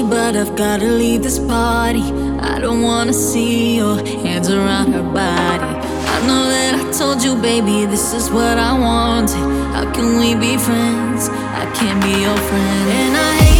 but I've gotta leave this party. I don't wanna see your hands around her body. I know that I told you, baby, this is what I wanted. How can we be friends? I can't be your friend. And I hate